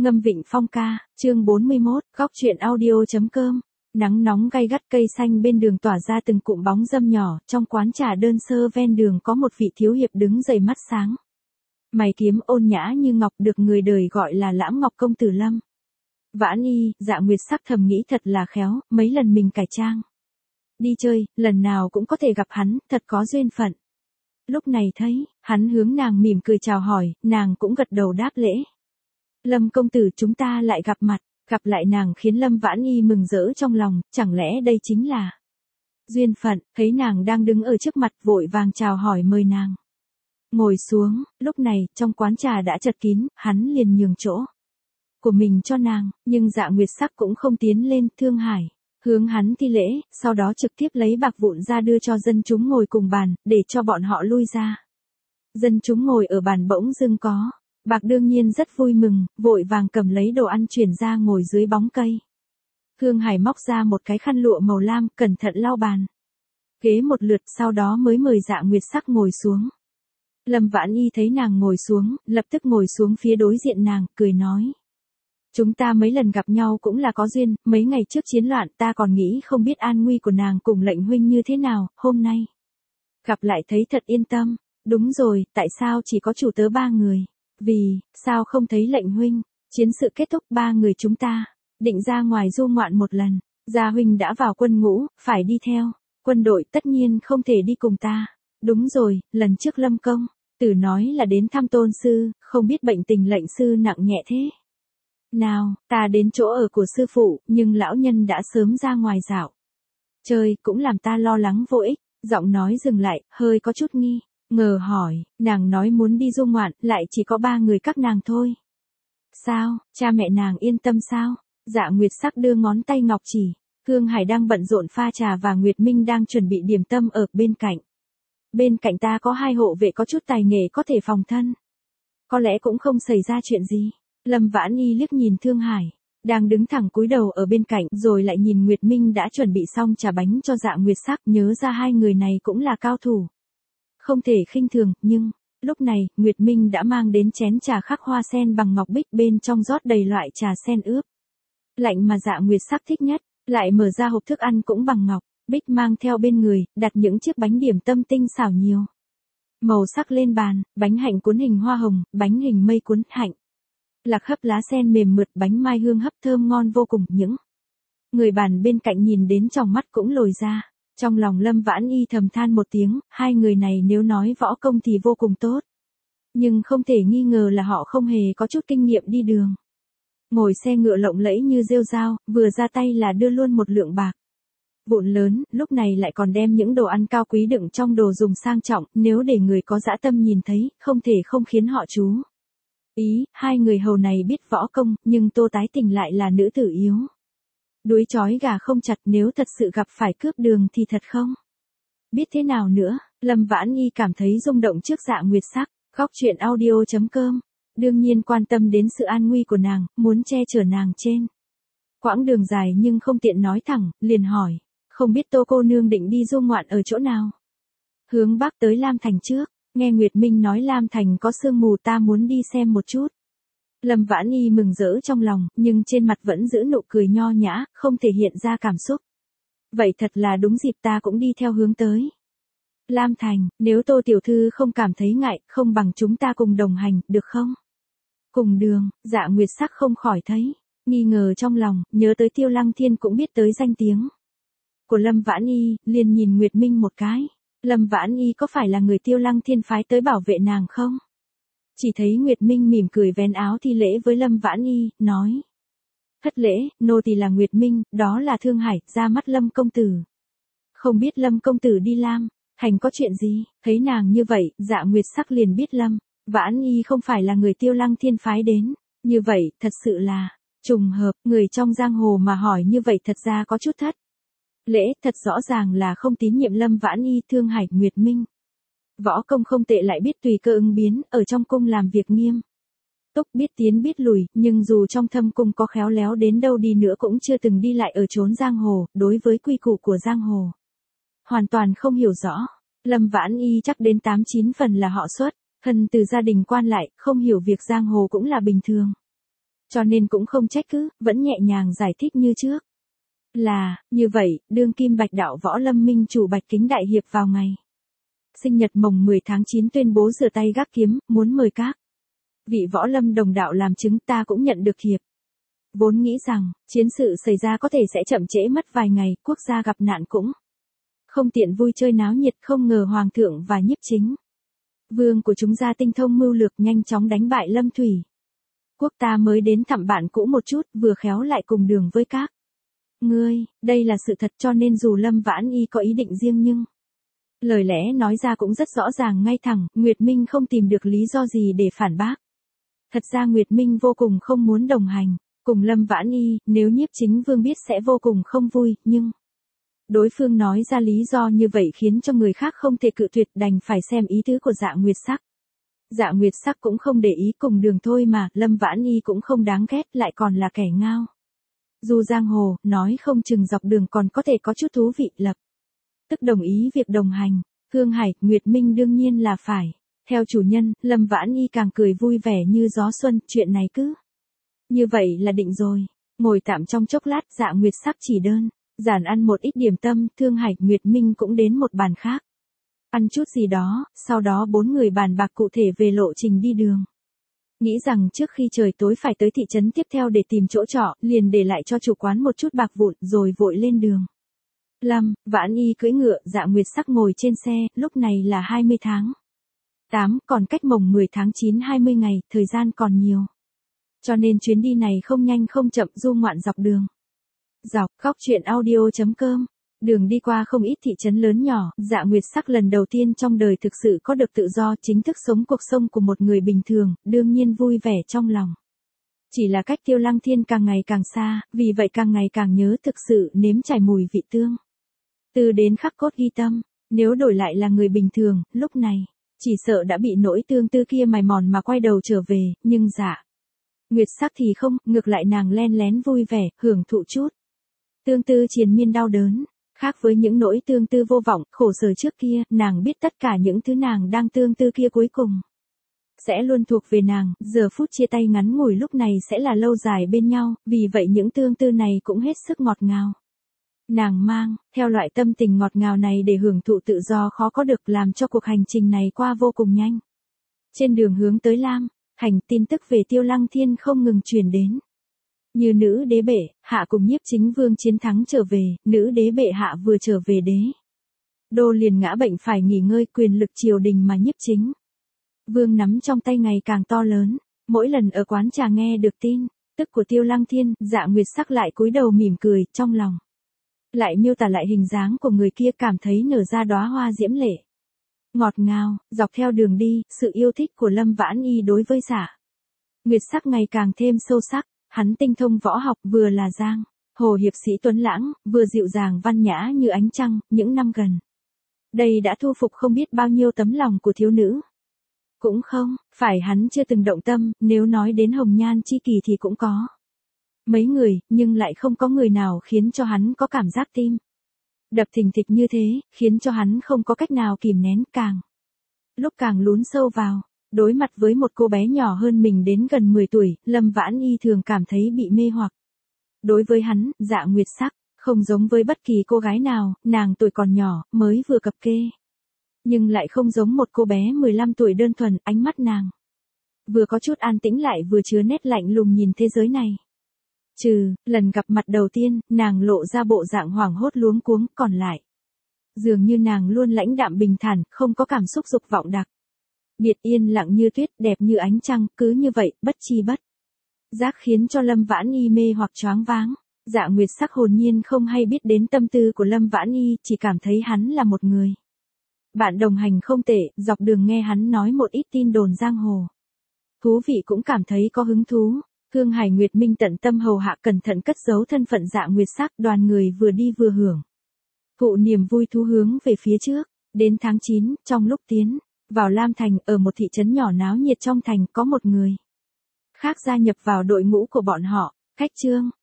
Ngâm Vịnh Phong ca, chương 41, góc truyện audio.com. Nắng nóng gay gắt, cây xanh bên đường tỏa ra từng cụm bóng râm nhỏ, trong quán trà đơn sơ ven đường có một vị thiếu hiệp đứng dậy mắt sáng. Mày kiếm ôn nhã như ngọc, được người đời gọi là Lãm Ngọc công tử Lâm. Vãn Y, Dạ Nguyệt Sắc thầm nghĩ thật là khéo, mấy lần mình cải trang đi chơi, lần nào cũng có thể gặp hắn, thật có duyên phận. Lúc này thấy, hắn hướng nàng mỉm cười chào hỏi, nàng cũng gật đầu đáp lễ. Lâm công tử, chúng ta lại gặp mặt. Gặp lại nàng khiến Lâm Vãn Y mừng rỡ trong lòng, chẳng lẽ đây chính là duyên phận. Thấy nàng đang đứng ở trước mặt, vội vàng chào hỏi mời nàng ngồi xuống. Lúc này, trong quán trà đã chật kín, hắn liền nhường chỗ của mình cho nàng, nhưng Dạ Nguyệt Sắc cũng không tiến lên. Thương Hải hướng hắn thi lễ, sau đó trực tiếp lấy bạc vụn ra đưa cho dân chúng ngồi cùng bàn, để cho bọn họ lui ra. Dân chúng ngồi ở bàn bỗng dưng có bạc, đương nhiên rất vui mừng, vội vàng cầm lấy đồ ăn chuyển ra ngồi dưới bóng cây. Thương Hải móc ra một cái khăn lụa màu lam, cẩn thận lau bàn ghế một lượt, sau đó mới mời Dạ Nguyệt Sắc ngồi xuống. Lâm Vãn Y thấy nàng ngồi xuống, lập tức ngồi xuống phía đối diện nàng, cười nói: chúng ta mấy lần gặp nhau cũng là có duyên, mấy ngày trước chiến loạn ta còn nghĩ không biết an nguy của nàng cùng lệnh huynh như thế nào, hôm nay gặp lại thấy thật yên tâm. Đúng rồi, tại sao chỉ có chủ tớ 3 người? Vì sao không thấy lệnh huynh? Chiến sự kết thúc, 3 người chúng ta định ra ngoài du ngoạn một lần. Gia huynh đã vào quân ngũ, phải đi theo quân đội, tất nhiên không thể đi cùng ta. Đúng rồi, lần trước Lâm công tử nói là đến thăm tôn sư, không biết bệnh tình lệnh sư nặng nhẹ thế nào. Ta đến chỗ ở của sư phụ, nhưng lão nhân đã sớm ra ngoài dạo chơi, cũng làm ta lo lắng vô ích. Giọng nói dừng lại, hơi có chút nghi ngờ hỏi, nàng nói muốn đi du ngoạn, lại chỉ có 3 người các nàng thôi. Sao, cha mẹ nàng yên tâm sao? Dạ Nguyệt Sắc đưa ngón tay ngọc chỉ. Thương Hải đang bận rộn pha trà và Nguyệt Minh đang chuẩn bị điểm tâm ở bên cạnh. Bên cạnh ta có 2 hộ vệ có chút tài nghề có thể phòng thân. Có lẽ cũng không xảy ra chuyện gì. Lâm Vãn Y liếc nhìn Thương Hải đang đứng thẳng cúi đầu ở bên cạnh, rồi lại nhìn Nguyệt Minh đã chuẩn bị xong trà bánh cho Dạ Nguyệt Sắc, nhớ ra 2 người này cũng là cao thủ, không thể khinh thường. Nhưng lúc này, Nguyệt Minh đã mang đến chén trà khắc hoa sen bằng ngọc bích, bên trong rót đầy loại trà sen ướp lạnh mà Dạ Nguyệt Sắc thích nhất, lại mở ra hộp thức ăn cũng bằng ngọc bích mang theo bên người, đặt những chiếc bánh điểm tâm tinh xảo nhiều màu sắc lên bàn, bánh hạnh cuốn hình hoa hồng, bánh hình mây cuốn hạnh lạc hấp lá sen mềm mượt, bánh mai hương hấp thơm ngon vô cùng. Những người bàn bên cạnh nhìn đến tròng mắt cũng lồi ra. Trong lòng Lâm Vãn Y thầm than một tiếng, 2 người này nếu nói võ công thì vô cùng tốt, nhưng không thể nghi ngờ là họ không hề có chút kinh nghiệm đi đường. Ngồi xe ngựa lộng lẫy như rêu rao, vừa ra tay là đưa luôn một lượng bạc vụn lớn, lúc này lại còn đem những đồ ăn cao quý đựng trong đồ dùng sang trọng, nếu để người có dã tâm nhìn thấy, không thể không khiến họ chú ý. 2 người hầu này biết võ công, nhưng Tô Tái Tình lại là nữ tử yếu đuối chói gà không chặt, nếu thật sự gặp phải cướp đường thì thật không biết thế nào nữa. Lâm Vãn Y cảm thấy rung động trước Dạ Nguyệt Sắc. Góc truyện audio.com. Đương nhiên quan tâm đến sự an nguy của nàng, muốn che chở nàng trên quãng đường dài, nhưng không tiện nói thẳng, liền hỏi, không biết Tô cô nương định đi du ngoạn ở chỗ nào? Hướng bắc tới Lam Thành trước, nghe Nguyệt Minh nói Lam Thành có sương mù, ta muốn đi xem một chút. Lâm Vãn Y mừng rỡ trong lòng, nhưng trên mặt vẫn giữ nụ cười nho nhã, không thể hiện ra cảm xúc. Vậy thật là đúng dịp, ta cũng đi theo hướng tới Lam Thành, nếu Tô tiểu thư không cảm thấy ngại, không bằng chúng ta cùng đồng hành, được không? Cùng đường. Dạ Nguyệt Sắc không khỏi thấy nghi ngờ trong lòng, nhớ tới Tiêu Lăng Thiên cũng biết tới danh tiếng của Lâm Vãn Y, liền nhìn Nguyệt Minh một cái. Lâm Vãn Y có phải là người Tiêu Lăng Thiên phái tới bảo vệ nàng không? Chỉ thấy Nguyệt Minh mỉm cười vén áo thi lễ với Lâm Vãn Y, nói: thất lễ, nô tỳ là Nguyệt Minh, đó là Thương Hải, ra mắt Lâm công tử. Không biết Lâm công tử đi Lam Thành có chuyện gì? Thấy nàng như vậy, Dạ Nguyệt Sắc liền biết Lâm Vãn Y không phải là người Tiêu Lăng Thiên phái đến. Như vậy, thật sự là trùng hợp, người trong giang hồ mà hỏi như vậy thật ra có chút thất lễ, thật rõ ràng là không tín nhiệm Lâm Vãn Y. Thương Hải, Nguyệt Minh võ công không tệ, lại biết tùy cơ ứng biến, ở trong cung làm việc nghiêm túc, biết tiến biết lùi, nhưng dù trong thâm cung có khéo léo đến đâu đi nữa cũng chưa từng đi lại ở chốn giang hồ, đối với quy củ của giang hồ hoàn toàn không hiểu rõ. Lâm Vãn Y chắc đến 8-9 phần là họ xuất thân từ gia đình quan lại, không hiểu việc giang hồ cũng là bình thường. Cho nên cũng không trách cứ, vẫn nhẹ nhàng giải thích như trước. Là, như vậy, đương kim Bạch đạo võ lâm minh chủ Bạch Kính đại hiệp vào ngày sinh nhật mồng 10 tháng 9 tuyên bố rửa tay gác kiếm, muốn mời các vị võ lâm đồng đạo làm chứng, ta cũng nhận được hiệp. Vốn nghĩ rằng, chiến sự xảy ra có thể sẽ chậm trễ mất vài ngày, quốc gia gặp nạn cũng không tiện vui chơi náo nhiệt, không ngờ hoàng thượng và nhiếp chính vương của chúng ta tinh thông mưu lược, nhanh chóng đánh bại Lâm Thủy Quốc. Ta mới đến thăm bạn cũ một chút, vừa khéo lại cùng đường với các ngươi, đây là sự thật, cho nên dù Lâm Vãn Y có ý định riêng nhưng lời lẽ nói ra cũng rất rõ ràng ngay thẳng, Nguyệt Minh không tìm được lý do gì để phản bác. Thật ra Nguyệt Minh vô cùng không muốn đồng hành cùng Lâm Vãn Y, nếu nhiếp chính vương biết sẽ vô cùng không vui, nhưng đối phương nói ra lý do như vậy khiến cho người khác không thể cự tuyệt, đành phải xem ý tứ của Dạ Nguyệt Sắc. Dạ Nguyệt Sắc cũng không để ý, cùng đường thôi mà, Lâm Vãn Y cũng không đáng ghét, lại còn là kẻ ngao du giang hồ, nói không chừng dọc đường còn có thể có chút thú vị, lập tức đồng ý việc đồng hành. Hương Hải, Nguyệt Minh đương nhiên là phải theo chủ nhân. Lâm Vãn Y càng cười vui vẻ như gió xuân, chuyện này cứ như vậy là định rồi. Ngồi tạm trong chốc lát, Dạ Nguyệt Sắc chỉ đơn giản ăn một ít điểm tâm, Thương Hải, Nguyệt Minh cũng đến một bàn khác ăn chút gì đó, sau đó bốn người bàn bạc cụ thể về lộ trình đi đường. Nghĩ rằng trước khi trời tối phải tới thị trấn tiếp theo để tìm chỗ trọ, liền để lại cho chủ quán một chút bạc vụn, rồi vội lên đường. Lâm Vãn Y cưỡi ngựa, Dạ Nguyệt Sắc ngồi trên xe, lúc này là 20 tháng 8, còn cách mồng 10 tháng 9 20 ngày, thời gian còn nhiều. Cho nên chuyến đi này không nhanh không chậm, du ngoạn dọc đường. Khóc chuyện audio.com. Đường đi qua không ít thị trấn lớn nhỏ, Dạ Nguyệt Sắc lần đầu tiên trong đời thực sự có được tự do, chính thức sống cuộc sống của một người bình thường, đương nhiên vui vẻ trong lòng. Chỉ là cách Tiêu Lăng Thiên càng ngày càng xa, vì vậy càng ngày càng nhớ thực sự nếm trải mùi vị tương tư đến khắc cốt ghi tâm. Nếu đổi lại là người bình thường, lúc này chỉ sợ đã bị nỗi tương tư kia mài mòn mà quay đầu trở về, nhưng Dạ Nguyệt Sắc thì không, ngược lại nàng len lén vui vẻ, hưởng thụ chút tương tư triền miên đau đớn. Khác với những nỗi tương tư vô vọng, khổ sở trước kia, nàng biết tất cả những thứ nàng đang tương tư kia cuối cùng sẽ luôn thuộc về nàng, giờ phút chia tay ngắn ngủi lúc này sẽ là lâu dài bên nhau, vì vậy những tương tư này cũng hết sức ngọt ngào. Nàng mang theo loại tâm tình ngọt ngào này để hưởng thụ tự do khó có được, làm cho cuộc hành trình này qua vô cùng nhanh. Trên đường hướng tới Lam Thành, tin tức về Tiêu Lăng Thiên không ngừng truyền đến. Như nữ đế bệ hạ cùng nhiếp chính vương chiến thắng trở về, nữ đế bệ hạ vừa trở về đế đô liền ngã bệnh phải nghỉ ngơi, quyền lực triều đình mà nhiếp chính vương nắm trong tay ngày càng to lớn. Mỗi lần ở quán trà nghe được tin tức của Tiêu Lăng Thiên, Dạ Nguyệt Sắc lại cúi đầu mỉm cười, trong lòng lại miêu tả lại hình dáng của người kia, cảm thấy nở ra đóa hoa diễm lệ ngọt ngào. Dọc theo đường đi, sự yêu thích của Lâm Vãn Y đối với Dạ Nguyệt Sắc ngày càng thêm sâu sắc. Hắn tinh thông võ học, vừa là giang hồ hiệp sĩ tuấn lãng, vừa dịu dàng văn nhã như ánh trăng, những năm gần đây đã thu phục không biết bao nhiêu tấm lòng của thiếu nữ. Cũng không phải hắn chưa từng động tâm, nếu nói đến hồng nhan chi kỷ thì cũng có mấy người, nhưng lại không có người nào khiến cho hắn có cảm giác tim đập thình thịch như thế, khiến cho hắn không có cách nào kìm nén, càng lúc càng lún sâu vào. Đối mặt với một cô bé nhỏ hơn mình đến gần 10 tuổi, Lâm Vãn Y thường cảm thấy bị mê hoặc. Đối với hắn, Dạ Nguyệt Sắc không giống với bất kỳ cô gái nào, nàng tuổi còn nhỏ, mới vừa cập kê. Nhưng lại không giống một cô bé 15 tuổi đơn thuần, ánh mắt nàng vừa có chút an tĩnh lại vừa chứa nét lạnh lùng nhìn thế giới này. Trừ lần gặp mặt đầu tiên, nàng lộ ra bộ dạng hoảng hốt luống cuống, còn lại dường như nàng luôn lãnh đạm bình thản, không có cảm xúc dục vọng đặc biệt, yên lặng như tuyết, đẹp như ánh trăng, cứ như vậy, bất chi bất giác khiến cho Lâm Vãn Y mê hoặc choáng váng. Dạ Nguyệt Sắc hồn nhiên không hay biết đến tâm tư của Lâm Vãn Y, chỉ cảm thấy hắn là một người bạn đồng hành không tệ, dọc đường nghe hắn nói một ít tin đồn giang hồ thú vị cũng cảm thấy có hứng thú. Thương Hải, Nguyệt Minh tận tâm hầu hạ, cẩn thận cất giấu thân phận Dạ Nguyệt Sắc, đoàn người vừa đi vừa hưởng thụ niềm vui thú hướng về phía trước. Đến tháng 9, trong lúc tiến vào Lam Thành, ở một thị trấn nhỏ náo nhiệt trong thành, có một người khác gia nhập vào đội ngũ của bọn họ. Khách Trương